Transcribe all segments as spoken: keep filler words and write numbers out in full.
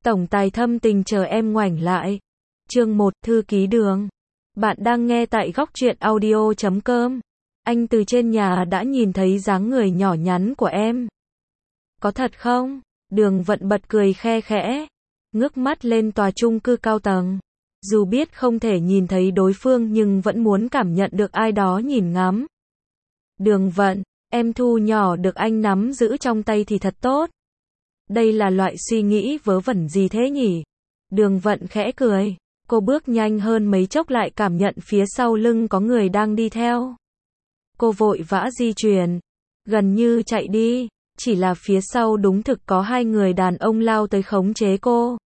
Tổng tài thâm tình chờ em ngoảnh lại. Chương một, thư ký Đường. Bạn đang nghe tại góc truyện audio chấm com. Anh từ trên nhà đã nhìn thấy dáng người nhỏ nhắn của em. Có thật không? Đường Vận bật cười khe khẽ, ngước mắt lên tòa chung cư cao tầng. Dù biết không thể nhìn thấy đối phương nhưng vẫn muốn cảm nhận được ai đó nhìn ngắm. Đường Vận, em thu nhỏ được anh nắm giữ trong tay thì thật tốt. Đây là loại suy nghĩ vớ vẩn gì thế nhỉ? Đường Vận khẽ cười. Cô bước nhanh hơn mấy chốc lại cảm nhận phía sau lưng có người đang đi theo. Cô vội vã di chuyển, gần như chạy đi, chỉ là phía sau đúng thực có hai người đàn ông lao tới khống chế cô.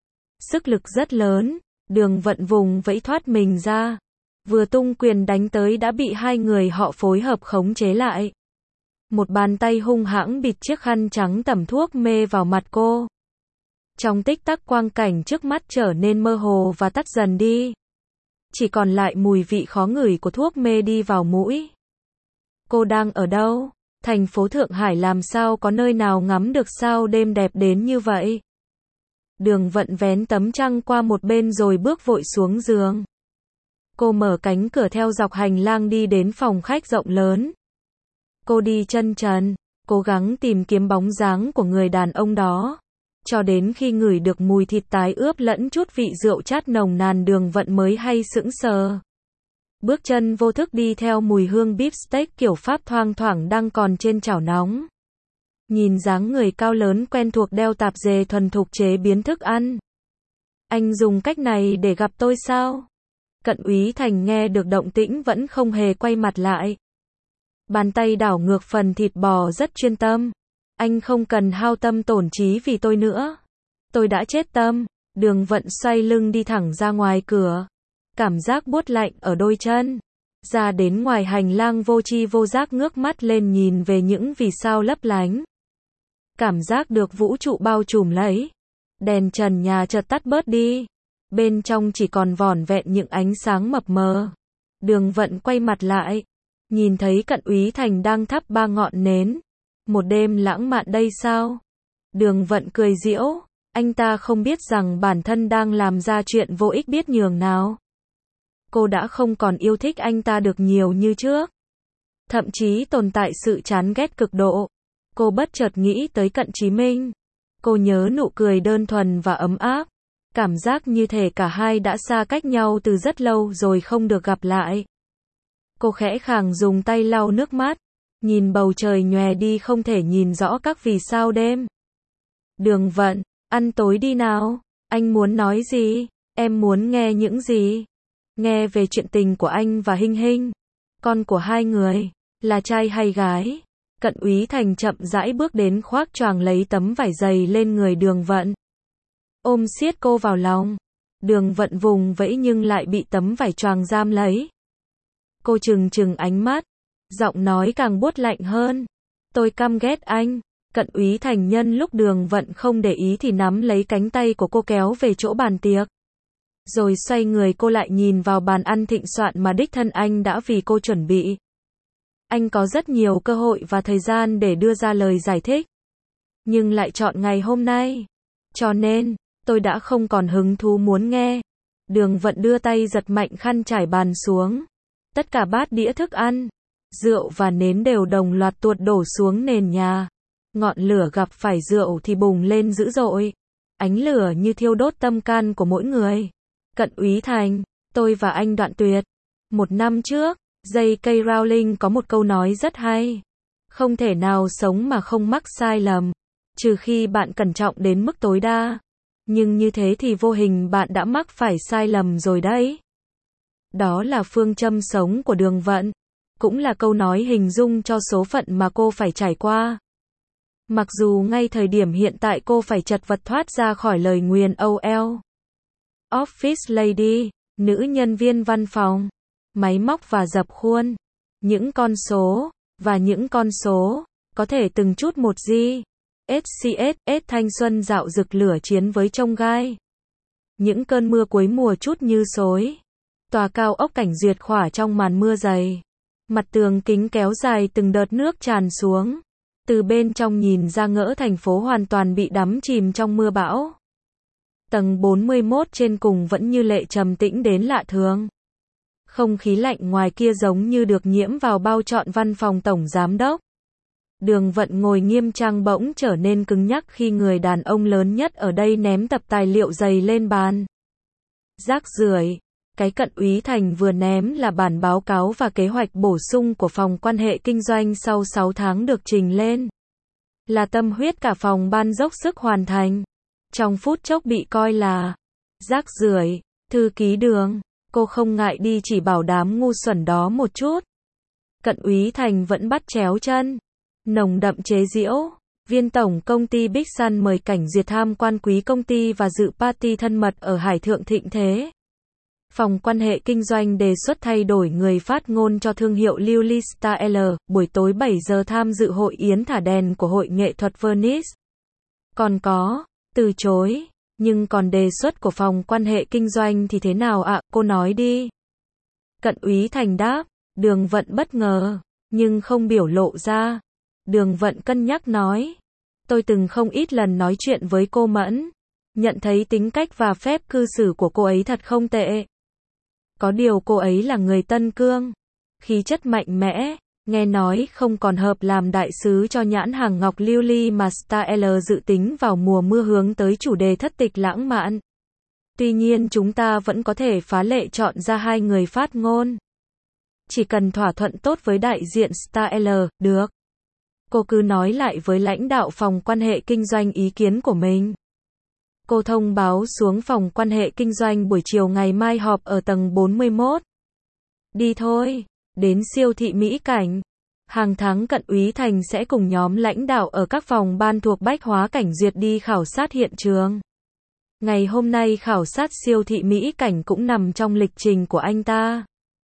Sức lực rất lớn, Đường Vận vùng vẫy thoát mình ra. Vừa tung quyền đánh tới đã bị hai người họ phối hợp khống chế lại. Một bàn tay hung hãng bịt chiếc khăn trắng tẩm thuốc mê vào mặt cô. Trong tích tắc quang cảnh trước mắt trở nên mơ hồ và tắt dần đi. Chỉ còn lại mùi vị khó ngửi của thuốc mê đi vào mũi. Cô đang ở đâu? Thành phố Thượng Hải làm sao có nơi nào ngắm được sao đêm đẹp đến như vậy? Đường Vận vén tấm chăn qua một bên rồi bước vội xuống giường. Cô mở cánh cửa theo dọc hành lang đi đến phòng khách rộng lớn. Cô đi chân trần, cố gắng tìm kiếm bóng dáng của người đàn ông đó. Cho đến khi ngửi được mùi thịt tái ướp lẫn chút vị rượu chát nồng nàn, Đường Vận mới hay sững sờ. Bước chân vô thức đi theo mùi hương beef steak kiểu Pháp thoang thoảng đang còn trên chảo nóng. Nhìn dáng người cao lớn quen thuộc đeo tạp dề thuần thục chế biến thức ăn. Anh dùng cách này để gặp tôi sao? Cận Úy Thành nghe được động tĩnh vẫn không hề quay mặt lại. Bàn tay đảo ngược phần thịt bò rất chuyên tâm. Anh không cần hao tâm tổn trí vì tôi nữa. Tôi đã chết tâm. Đường Vận xoay lưng đi thẳng ra ngoài cửa. Cảm giác buốt lạnh ở đôi chân. Ra đến ngoài hành lang vô tri vô giác ngước mắt lên nhìn về những vì sao lấp lánh. Cảm giác được vũ trụ bao trùm lấy. Đèn trần nhà chợt tắt bớt đi. Bên trong chỉ còn vỏn vẹn những ánh sáng mập mờ. Đường Vận quay mặt lại. Nhìn thấy Cận Úy Thành đang thắp ba ngọn nến. Một đêm lãng mạn đây sao? Đường Vận cười giễu. Anh ta không biết rằng bản thân đang làm ra chuyện vô ích biết nhường nào. Cô đã không còn yêu thích anh ta được nhiều như trước. Thậm chí tồn tại sự chán ghét cực độ. Cô bất chợt nghĩ tới Cận Chí Minh. Cô nhớ nụ cười đơn thuần và ấm áp. Cảm giác như thể cả hai đã xa cách nhau từ rất lâu rồi không được gặp lại. Cô khẽ khàng dùng tay lau nước mắt. Nhìn bầu trời nhòe đi không thể nhìn rõ các vì sao đêm. Đường Vận, ăn tối đi nào. Anh muốn nói gì? Em muốn nghe những gì? Nghe về chuyện tình của anh và Hinh Hinh. Con của hai người. Là trai hay gái? Cận Úy Thành chậm rãi bước đến khoác choàng lấy tấm vải dày lên người Đường Vận. Ôm siết cô vào lòng. Đường Vận vùng vẫy nhưng lại bị tấm vải choàng giam lấy. Cô trừng trừng ánh mắt. Giọng nói càng buốt lạnh hơn. Tôi căm ghét anh. Cận Úy Thành nhân lúc Đường Vận không để ý thì nắm lấy cánh tay của cô kéo về chỗ bàn tiệc. Rồi xoay người cô lại nhìn vào bàn ăn thịnh soạn mà đích thân anh đã vì cô chuẩn bị. Anh có rất nhiều cơ hội và thời gian để đưa ra lời giải thích. Nhưng lại chọn ngày hôm nay. Cho nên, tôi đã không còn hứng thú muốn nghe. Đường Vận đưa tay giật mạnh khăn trải bàn xuống. Tất cả bát đĩa thức ăn, rượu và nến đều đồng loạt tuột đổ xuống nền nhà. Ngọn lửa gặp phải rượu thì bùng lên dữ dội. Ánh lửa như thiêu đốt tâm can của mỗi người. Cận Úy Thành, tôi và anh đoạn tuyệt. Một năm trước, J K Rowling có một câu nói rất hay. Không thể nào sống mà không mắc sai lầm. Trừ khi bạn cẩn trọng đến mức tối đa. Nhưng như thế thì vô hình bạn đã mắc phải sai lầm rồi đấy. Đó là phương châm sống của Đường Vận. Cũng là câu nói hình dung cho số phận mà cô phải trải qua. Mặc dù ngay thời điểm hiện tại cô phải chật vật thoát ra khỏi lời nguyền O L. Office Lady, nữ nhân viên văn phòng, máy móc và dập khuôn. Những con số, và những con số, có thể từng chút một gì. ét xê ét, S thanh xuân dạo rực lửa chiến với chông gai. Những cơn mưa cuối mùa chút như xối. Tòa cao ốc cảnh duyệt khỏa trong màn mưa dày. Mặt tường kính kéo dài từng đợt nước tràn xuống. Từ bên trong nhìn ra ngỡ thành phố hoàn toàn bị đắm chìm trong mưa bão. Tầng bốn mươi mốt trên cùng vẫn như lệ trầm tĩnh đến lạ thường. Không khí lạnh ngoài kia giống như được nhiễm vào bao trọn văn phòng tổng giám đốc. Đường Vận ngồi nghiêm trang bỗng trở nên cứng nhắc khi người đàn ông lớn nhất ở đây ném tập tài liệu dày lên bàn. Rác rưởi. Cái Cận Úy Thành vừa ném là bản báo cáo và kế hoạch bổ sung của phòng quan hệ kinh doanh sau sáu tháng được trình lên. Là tâm huyết cả phòng ban dốc sức hoàn thành. Trong phút chốc bị coi là rác rưởi. Thư ký Đường, cô không ngại đi chỉ bảo đám ngu xuẩn đó một chút. Cận Úy Thành vẫn bắt chéo chân. Nồng đậm chế giễu. Viên tổng công ty Big Sun mời Cảnh Duyệt tham quan quý công ty và dự party thân mật ở Hải Thượng Thịnh Thế. Phòng quan hệ kinh doanh đề xuất thay đổi người phát ngôn cho thương hiệu Lily Style, buổi tối bảy giờ tham dự hội yến thả đèn của Hội nghệ thuật Venice. Còn có, từ chối, nhưng còn đề xuất của phòng quan hệ kinh doanh thì thế nào ạ, cô nói đi. Cận Úy Thành đáp, Đường Vận bất ngờ, nhưng không biểu lộ ra. Đường Vận cân nhắc nói, tôi từng không ít lần nói chuyện với cô Mẫn, nhận thấy tính cách và phép cư xử của cô ấy thật không tệ. Có điều cô ấy là người Tân Cương, khí chất mạnh mẽ, nghe nói không còn hợp làm đại sứ cho nhãn hàng ngọc Lily mà Style dự tính vào mùa mưa hướng tới chủ đề thất tịch lãng mạn. Tuy nhiên chúng ta vẫn có thể phá lệ chọn ra hai người phát ngôn. Chỉ cần thỏa thuận tốt với đại diện Style, được. Cô cứ nói lại với lãnh đạo phòng quan hệ kinh doanh ý kiến của mình. Cô thông báo xuống phòng quan hệ kinh doanh buổi chiều ngày mai họp ở tầng bốn mươi mốt. Đi thôi, đến siêu thị Mỹ Cảnh. Hàng tháng Cận Úy Thành sẽ cùng nhóm lãnh đạo ở các phòng ban thuộc Bách Hóa Cảnh Duyệt đi khảo sát hiện trường. Ngày hôm nay khảo sát siêu thị Mỹ Cảnh cũng nằm trong lịch trình của anh ta.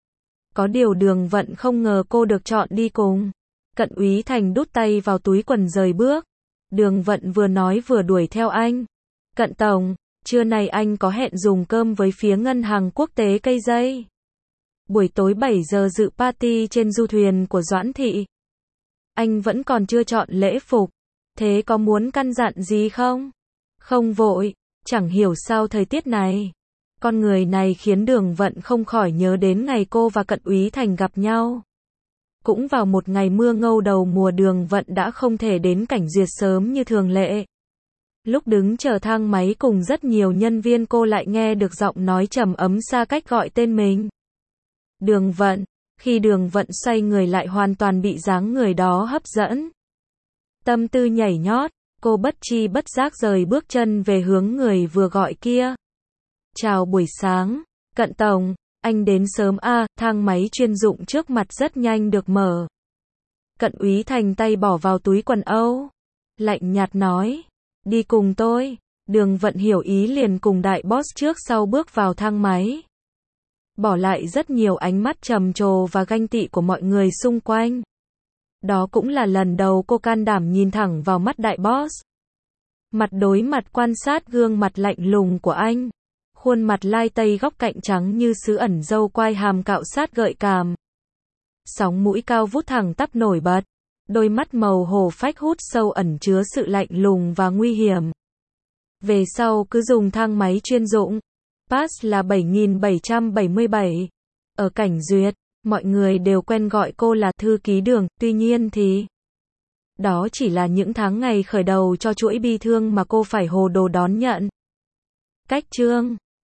Có điều Đường Vận không ngờ cô được chọn đi cùng. Cận Úy Thành đút tay vào túi quần rời bước. Đường Vận vừa nói vừa đuổi theo anh. Cận Tổng, trưa nay anh có hẹn dùng cơm với phía ngân hàng quốc tế cây dây. Buổi tối bảy giờ dự party trên du thuyền của Doãn Thị. Anh vẫn còn chưa chọn lễ phục. Thế có muốn căn dặn gì không? Không vội, chẳng hiểu sao thời tiết này. Con người này khiến Đường Vận không khỏi nhớ đến ngày cô và Cận Úy Thành gặp nhau. Cũng vào một ngày mưa ngâu đầu mùa, Đường Vận đã không thể đến Cảnh Duyệt sớm như thường lệ. Lúc đứng chờ thang máy cùng rất nhiều nhân viên, cô lại nghe được giọng nói trầm ấm xa cách gọi tên mình. Đường Vận. Khi Đường Vận xoay người lại hoàn toàn bị dáng người đó hấp dẫn. Tâm tư nhảy nhót, cô bất chi bất giác rời bước chân về hướng người vừa gọi kia. Chào buổi sáng, Cận Tổng, anh đến sớm à, thang máy chuyên dụng trước mặt rất nhanh được mở. Cận Úy Thành tay bỏ vào túi quần âu. Lạnh nhạt nói, đi cùng tôi. Đường Vận hiểu ý liền cùng đại boss trước sau bước vào thang máy. Bỏ lại rất nhiều ánh mắt trầm trồ và ganh tị của mọi người xung quanh. Đó cũng là lần đầu cô can đảm nhìn thẳng vào mắt đại boss. Mặt đối mặt quan sát gương mặt lạnh lùng của anh. Khuôn mặt lai tây góc cạnh trắng như sứ, ẩn râu quai hàm cạo sát gợi cảm. Sóng mũi cao vút thẳng tắp nổi bật. Đôi mắt màu hồ phách hút sâu ẩn chứa sự lạnh lùng và nguy hiểm. Về sau cứ dùng thang máy chuyên dụng. Pass là bảy nghìn bảy trăm bảy mươi bảy. Ở Cảnh Duyệt, mọi người đều quen gọi cô là thư ký Đường, tuy nhiên thì đó chỉ là những tháng ngày khởi đầu cho chuỗi bi thương mà cô phải hồ đồ đón nhận. Cách chương